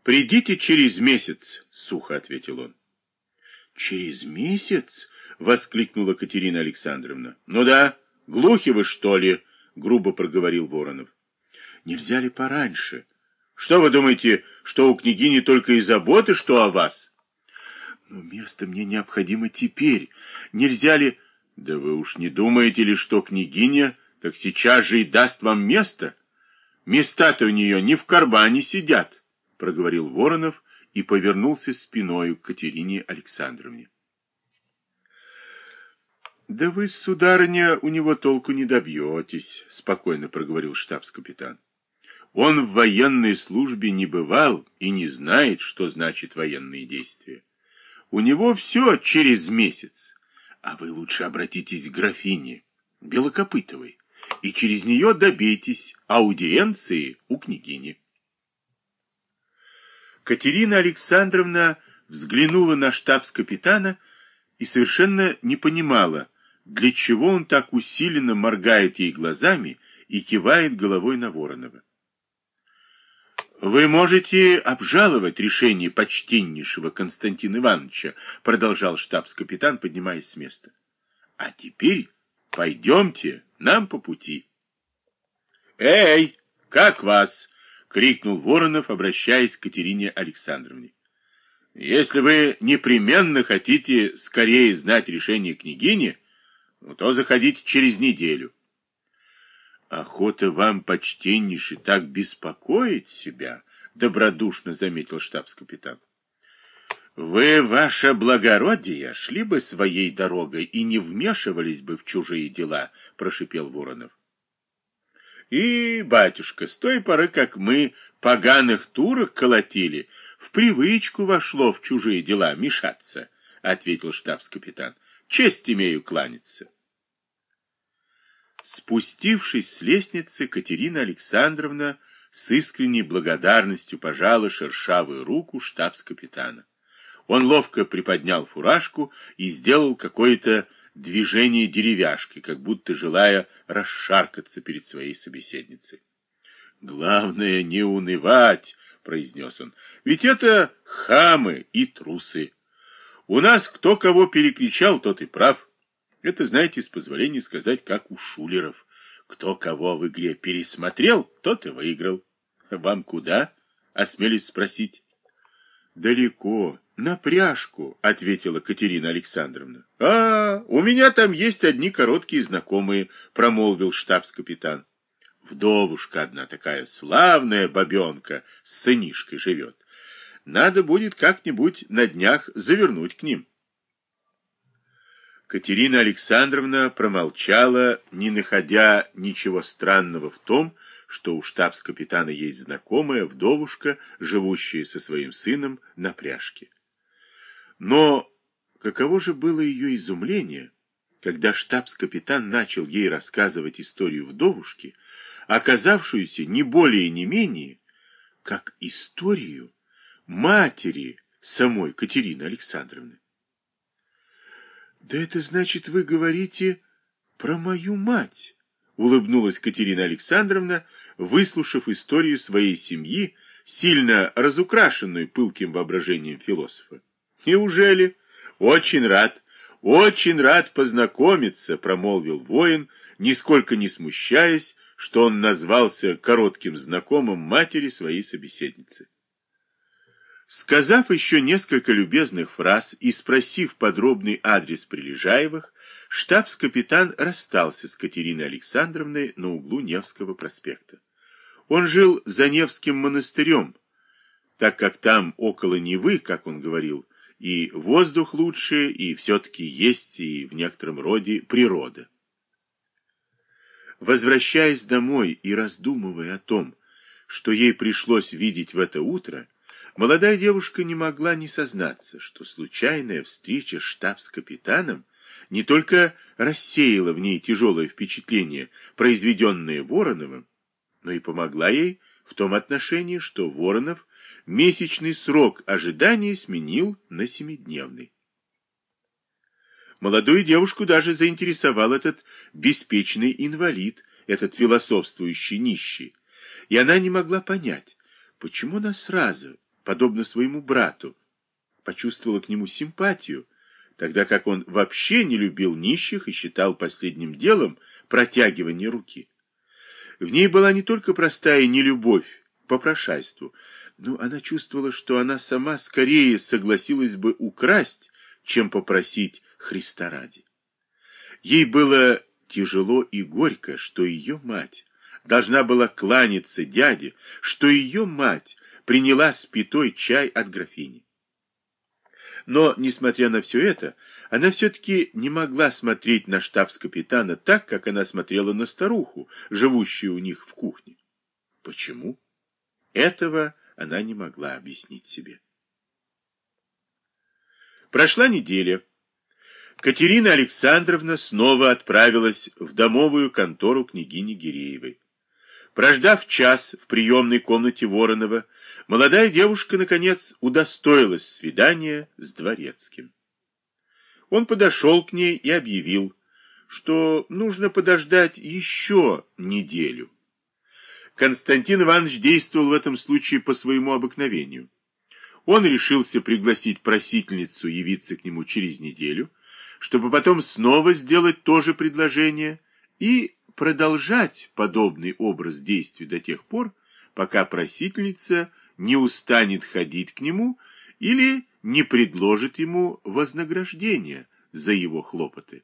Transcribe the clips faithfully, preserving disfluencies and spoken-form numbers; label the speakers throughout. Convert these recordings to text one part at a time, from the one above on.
Speaker 1: Придите через месяц, сухо ответил он. Через месяц? Воскликнула Катерина Александровна. Ну да, глухи вы, что ли? Грубо проговорил Воронов. Нельзя ли пораньше? Что вы думаете, что у княгини только и заботы, что о вас? Но место мне необходимо теперь. Нельзя ли... Да вы уж не думаете ли, что княгиня так сейчас же и даст вам место? Места-то у нее не в кармане сидят, проговорил Воронов и повернулся спиною к Катерине Александровне. Да вы, сударыня, у него толку не добьетесь, спокойно проговорил штабс-капитан. Он в военной службе не бывал и не знает, что значит военные действия. У него все через месяц. А вы лучше обратитесь к графине Белокопытовой и через нее добейтесь аудиенции у княгини. Катерина Александровна взглянула на штабс-капитана и совершенно не понимала, для чего он так усиленно моргает ей глазами и кивает головой на Воронова. «Вы можете обжаловать решение почтеннейшего Константина Ивановича», продолжал штабс-капитан, поднимаясь с места. «А теперь пойдемте, нам по пути». «Эй, как вас?» — крикнул Воронов, обращаясь к Катерине Александровне. «Если вы непременно хотите скорее знать решение княгини, то заходите через неделю». «Охота вам, почтеннейший, так беспокоить себя», — добродушно заметил штабс-капитан. «Вы, ваше благородие, шли бы своей дорогой и не вмешивались бы в чужие дела», — прошипел Воронов. «И, батюшка, с той поры, как мы поганых турок колотили, в привычку вошло в чужие дела мешаться», — ответил штабс-капитан. «Честь имею кланяться». Спустившись с лестницы, Катерина Александровна с искренней благодарностью пожала шершавую руку штабс-капитана. Он ловко приподнял фуражку и сделал какое-то движение деревяшки, как будто желая расшаркаться перед своей собеседницей. «Главное, не унывать», — произнес он, — «ведь это хамы и трусы. У нас кто кого перекричал, тот и прав. Это, знаете, с позволения сказать, как у шулеров. Кто кого в игре пересмотрел, тот и выиграл. Вам куда?» — осмелись спросить. «Далеко, на пряжку», — ответила Катерина Александровна. «А, у меня там есть одни короткие знакомые», — промолвил штабс-капитан. «Вдовушка одна такая славная бабенка с сынишкой живет. Надо будет как-нибудь на днях завернуть к ним». Катерина Александровна промолчала, не находя ничего странного в том, что у штабс-капитана есть знакомая вдовушка, живущая со своим сыном на пряжке. Но каково же было ее изумление, когда штабс-капитан начал ей рассказывать историю вдовушки, оказавшуюся не более и не менее, как историю матери самой Катерины Александровны. «Да это значит, вы говорите про мою мать», — улыбнулась Катерина Александровна, выслушав историю своей семьи, сильно разукрашенную пылким воображением философа. «Неужели? Очень рад, очень рад познакомиться», — промолвил воин, нисколько не смущаясь, что он назвался коротким знакомым матери своей собеседницы. Сказав еще несколько любезных фраз и спросив подробный адрес Прилежаевых, штабс-капитан расстался с Катериной Александровной на углу Невского проспекта. Он жил за Невским монастырем, так как там около Невы, как он говорил, и воздух лучше, и все-таки есть и в некотором роде природа. Возвращаясь домой и раздумывая о том, что ей пришлось видеть в это утро, молодая девушка не могла не сознаться, что случайная встреча с штабс-капитаном не только рассеяла в ней тяжелое впечатление, произведенное Вороновым, но и помогла ей в том отношении, что Воронов месячный срок ожидания сменил на семидневный. Молодую девушку даже заинтересовал этот беспечный инвалид, этот философствующий нищий, и она не могла понять, почему она сразу подобно своему брату, почувствовала к нему симпатию, тогда как он вообще не любил нищих и считал последним делом протягивание руки. В ней была не только простая нелюбовь к попрошайству, но она чувствовала, что она сама скорее согласилась бы украсть, чем попросить Христа ради. Ей было тяжело и горько, что ее мать должна была кланяться дяде, что ее мать приняла спитой чай от графини. Но, несмотря на все это, она все-таки не могла смотреть на штабс-капитана так, как она смотрела на старуху, живущую у них в кухне. Почему? Этого она не могла объяснить себе. Прошла неделя. Катерина Александровна снова отправилась в домовую контору княгини Гиреевой. Прождав час в приемной комнате Воронова, молодая девушка, наконец, удостоилась свидания с дворецким. Он подошел к ней и объявил, что нужно подождать еще неделю. Константин Иванович действовал в этом случае по своему обыкновению. Он решился пригласить просительницу явиться к нему через неделю, чтобы потом снова сделать то же предложение и продолжать подобный образ действий до тех пор, пока просительница не устанет ходить к нему или не предложит ему вознаграждение за его хлопоты.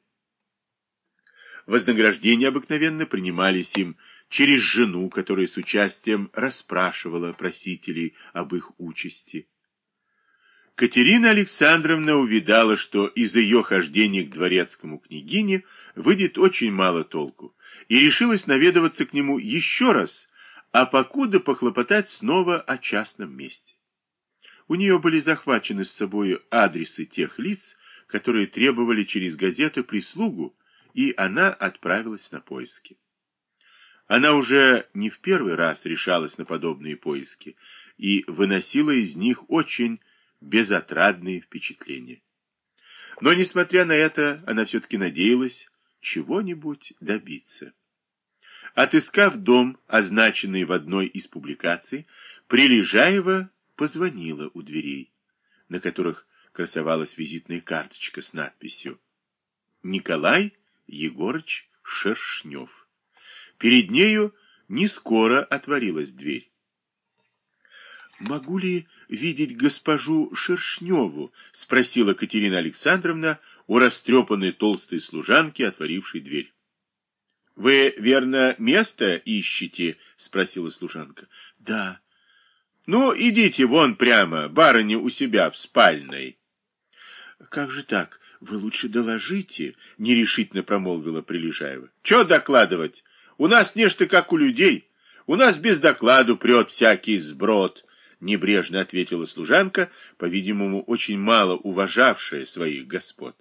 Speaker 1: Вознаграждения обыкновенно принимались им через жену, которая с участием расспрашивала просителей об их участи. Катерина Александровна увидала, что из ее хождения к дворецкому княгине выйдет очень мало толку, и решилась наведываться к нему еще раз, а покуда похлопотать снова о частном месте. У нее были захвачены с собой адресы тех лиц, которые требовали через газеты прислугу, и она отправилась на поиски. Она уже не в первый раз решалась на подобные поиски и выносила из них очень безотрадные впечатления. Но, несмотря на это, она все-таки надеялась чего-нибудь добиться. Отыскав дом, означенный в одной из публикаций, Прилежаева позвонила у дверей, на которых красовалась визитная карточка с надписью «Николай Егорыч Шершнев». Перед нею не скоро отворилась дверь. «Могу ли видеть госпожу Шершневу?» — спросила Катерина Александровна у растрепанной толстой служанки, отворившей дверь. «Вы, верно, место ищете?» — спросила служанка. «Да». «Ну, идите вон прямо, барыня у себя в спальной». «Как же так? Вы лучше доложите», — нерешительно промолвила Прилежаева. «Чё докладывать? У нас нечто как у людей. У нас без докладу прет всякий сброд». Небрежно ответила служанка, по-видимому, очень мало уважавшая своих господ.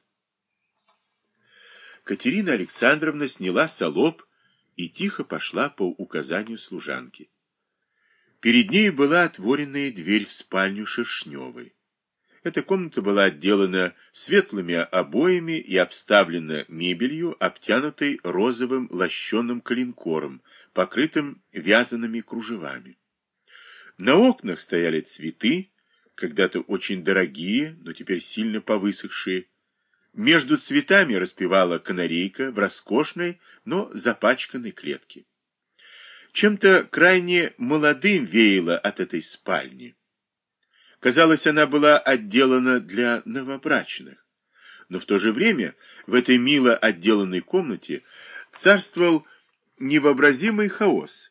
Speaker 1: Катерина Александровна сняла салоп и тихо пошла по указанию служанки. Перед ней была отворенная дверь в спальню Шершневой. Эта комната была отделана светлыми обоями и обставлена мебелью, обтянутой розовым лощеным коленкором, покрытым вязаными кружевами. На окнах стояли цветы, когда-то очень дорогие, но теперь сильно повысохшие. Между цветами распевала канарейка в роскошной, но запачканной клетке. Чем-то крайне молодым веяло от этой спальни. Казалось, она была отделана для новобрачных. Но в то же время в этой мило отделанной комнате царствовал невообразимый хаос.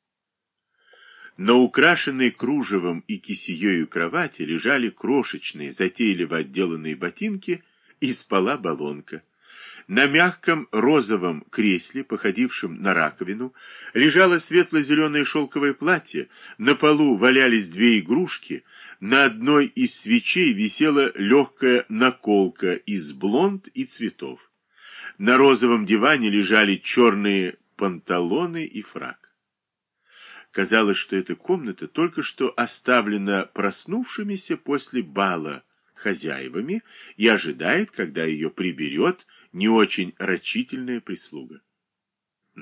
Speaker 1: На украшенной кружевом и кисеёю кровати лежали крошечные, затейливо отделанные ботинки, и спала баллонка. На мягком розовом кресле, походившем на раковину, лежало светло-зеленое шелковое платье, на полу валялись две игрушки, на одной из свечей висела легкая наколка из блонд и цветов. На розовом диване лежали черные панталоны и фрак. Казалось, что эта комната только что оставлена проснувшимися после бала хозяевами и ожидает, когда ее приберет не очень рачительная прислуга.